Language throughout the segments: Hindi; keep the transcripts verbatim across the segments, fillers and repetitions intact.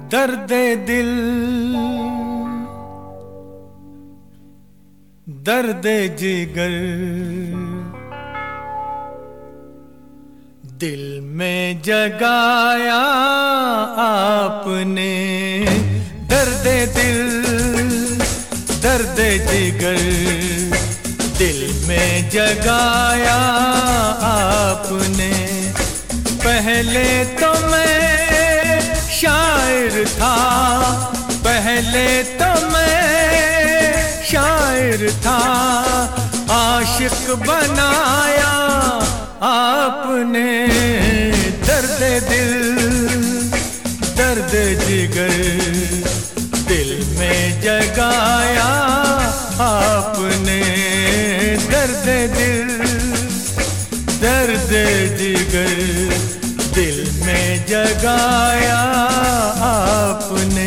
दर्द दिल दर्द जिगर दिल में जगाया आपने। दर्द दिल दर्द जिगर दिल में जगाया आपने। पहले तो मैं शायर था, पहले तो मैं शायर था, आशिक बनाया आपने। दर्द दिल दर्द जिगर दिल में जगाया आपने। दर्द दिल दर्द जिगर दिल में जगाया आपने।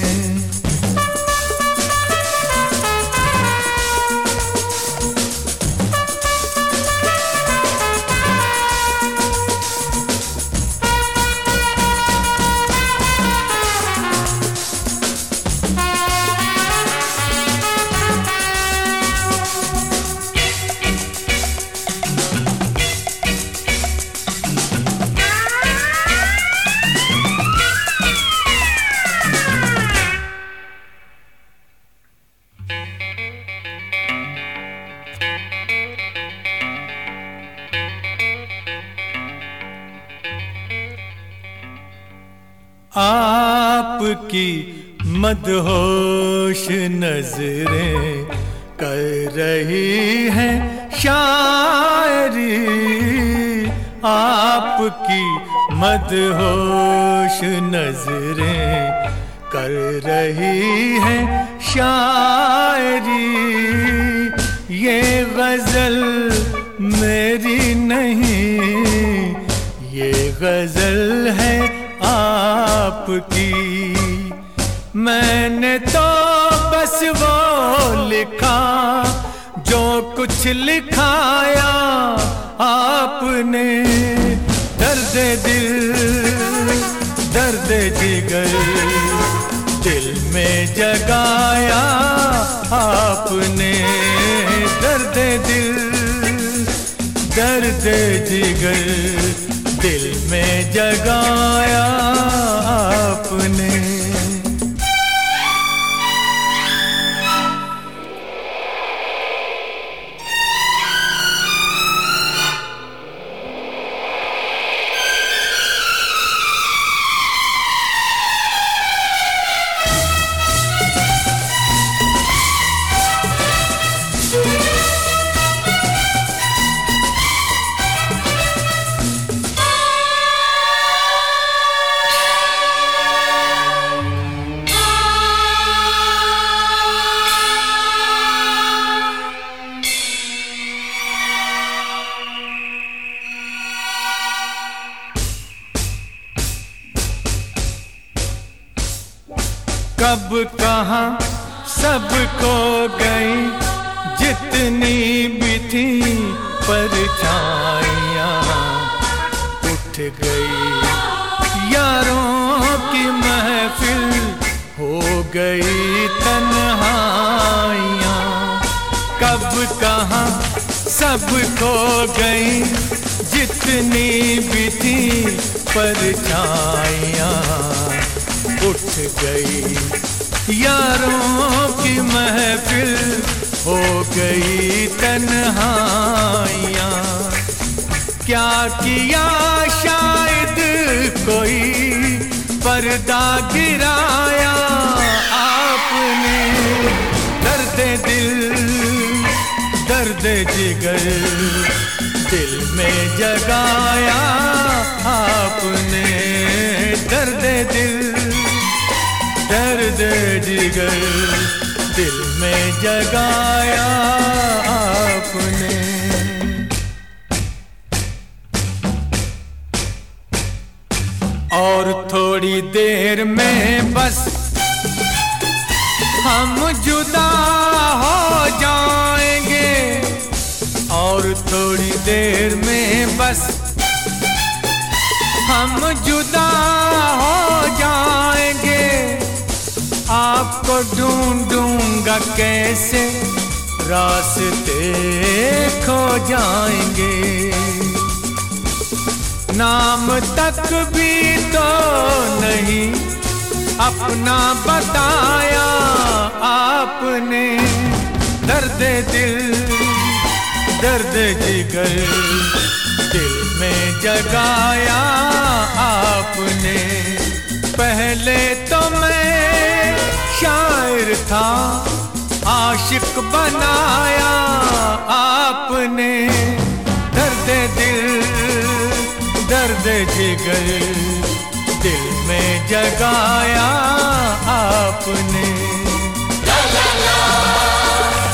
आपकी मदहोश नजरें कर रही हैं शायरी। आपकी मदहोश नजरें कर रही हैं शायरी। ये गजल मेरी नहीं, ये गजल है आपकी। मैंने तो बस वो लिखा जो कुछ लिखाया आपने। दर्द दिल दर्द जिगर दिल में जगाया आपने। दर्द दिल दर्द जिगर दिल में जगाया आपने। कब कहाँ सब खो गई जितनी भी थी परछाइयाँ। उठ गई यारों की महफिल, हो गई तन्हाइयाँ। कब कहाँ सब खो गई जितनी भी थी परछाइयाँ। उठ गई यारों की महफिल, हो गई तन्हाइयाँ। क्या किया शायद कोई पर्दा गिराया आपने। दर्द दिल दर्द जिगर दिल में जगाया आपने। दर्द दिल दर्द जिगर दिल में जगाया आपने। और थोड़ी देर में बस हम जुदा हो जाएंगे। और थोड़ी देर में बस हम जुदा हो जाएंगे। आपको ढूंढूंगा कैसे, रास्ते खो जाएंगे। नाम तक भी तो नहीं अपना बताया आपने, दर्द दिल दर्द जिगर दिल में जगाया आपने। पहले तो मैं शायर था, आशिक बनाया आपने, दर्द दिल दर्द जिगर दिल में जगाया आपने। ला ला ला